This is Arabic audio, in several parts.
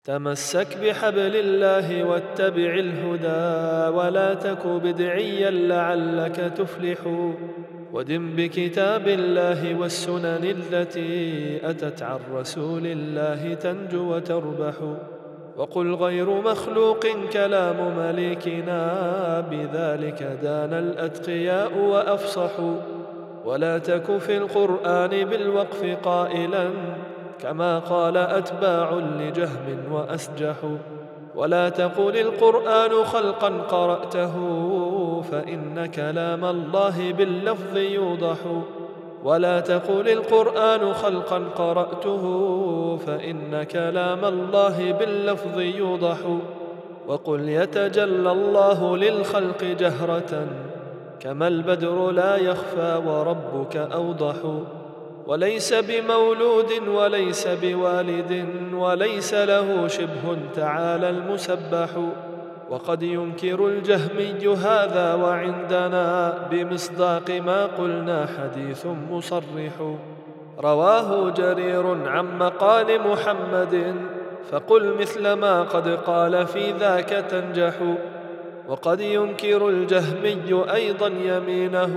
تمسك بحبل الله واتبع الهدى، ولا تك بدعيا لعلك تفلح. ودم بكتاب الله والسنن التي أتت عن رسول الله تنجو وتربح. وقل غير مخلوق كلام مليكنا، بذلك دان الأتقياء وأفصحوا. ولا تك في القرآن بالوقف قائلا، كما قال أتباع لجهم وأسجحوا. ولا تقل القرآن خلقا قرأته، فإن كلام الله باللفظ يوضح. ولا تقل القرآن خلقا قرأته، فإن كلام الله باللفظ يوضح. وقل يتجلى الله للخلق جهرة، كما البدر لا يخفى وربك أوضح. وليس بمولود وليس بوالد، وليس له شبه تعالى المسبح. وقد ينكر الجهمي هذا، وعندنا بمصداق ما قلنا حديث مصرح. رواه جرير عن مقال محمد، فقل مثل ما قد قال في ذاك تنجح. وقد ينكر الجهمي أيضا يمينه،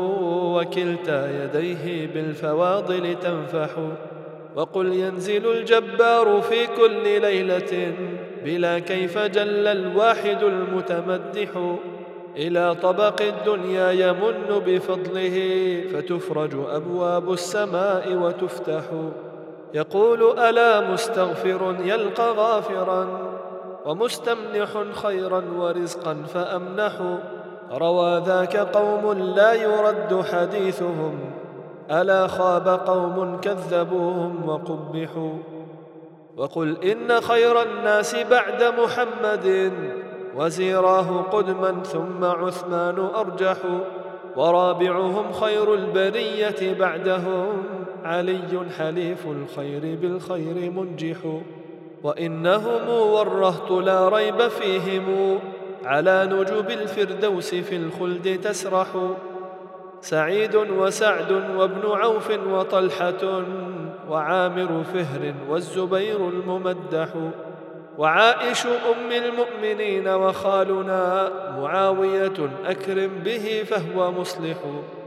وكلتا يديه بالفواضل تنفح. وقل ينزل الجبار في كل ليلة، بلا كيف جل الواحد المتمدح. إلى طبق الدنيا يمن بفضله، فتفرج أبواب السماء وتفتح. يقول ألا مستغفر يلقى غافرا، ومستمنح خيرا ورزقا فأمنح. روى ذاك قوم لا يرد حديثهم، ألا خاب قوم كذبوهم وقبحوا. وقل إن خير الناس بعد محمد، وزيراه قدما ثم عثمان أرجح. ورابعهم خير البرية بعدهم، علي حليف الخير بالخير منجح. وإنهم والرهط لا ريب فيهم، على نجب الفردوس في الخلد تسرح. سعيد وسعد وابن عوف وطلحة، وعامر فهر والزبير الممدح. وعائش أم المؤمنين وخالنا، معاوية أكرم به فهو مصلح.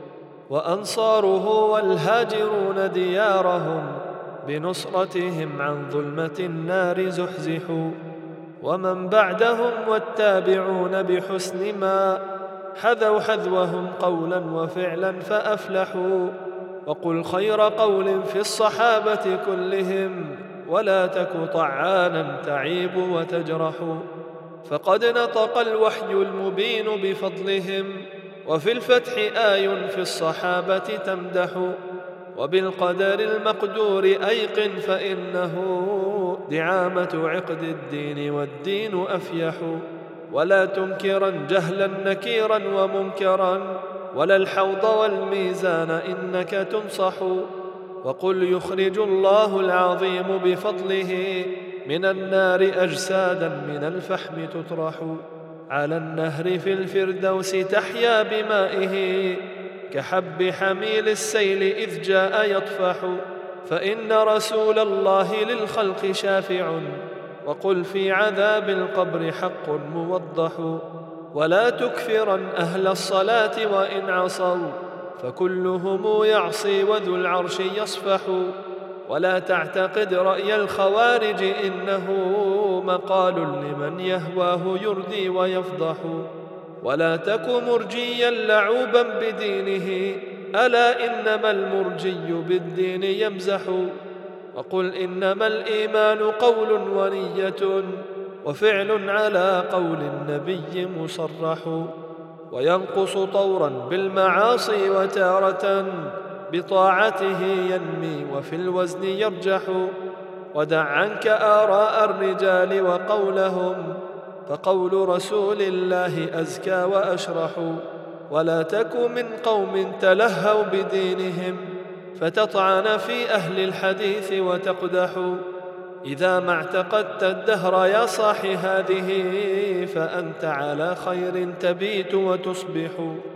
وأنصاره والهاجرون ديارهم، بنصرتهم عن ظلمة النار زحزحوا. ومن بعدهم والتابعون بحسن ما حذوا حذوهم قولا وفعلا فأفلحوا. وقل خير قول في الصحابة كلهم، ولا تك طعانا تعيب وتجرح. فقد نطق الوحي المبين بفضلهم، وفي الفتح آي في الصحابة تمدح. وبالقدر المقدور أيقن، فإنه دعامة عقد الدين والدين أفيح. ولا تنكرا جهلا نكيرا ومنكرا، ولا الحوض والميزان إنك تنصح. وقل يخرج الله العظيم بفضله من النار أجسادا من الفحم تطرح. على النهر في الفردوس تحيا بمائه، كحب حميل السيل إذ جاء يطفح. فإن رسول الله للخلق شافع، وقل في عذاب القبر حق موضح. ولا تكفرا أهل الصلاة وإن عصوا، فكلهم يعصي وذو العرش يصفح. ولا تعتقد رأي الخوارج، إنه مقال لمن يهواه يردي ويفضح. ولا تك مرجيا لعوبا بدينه، ألا إنما المرجي بالدين يمزح. وقل إنما الإيمان قول ونية، وفعل على قول النبي مصرح. وينقص طورا بالمعاصي، وتارة بطاعته ينمي وفي الوزن يرجح. ودع عنك آراء الرجال وقولهم، فقول رسول الله أزكى وأشرح. ولا تك من قوم تلهوا بدينهم، فتطعن في أهل الحديث وتقدح. إذا ما اعتقدت الدهر يا صاح هذه، فأنت على خير تبيت وتصبح.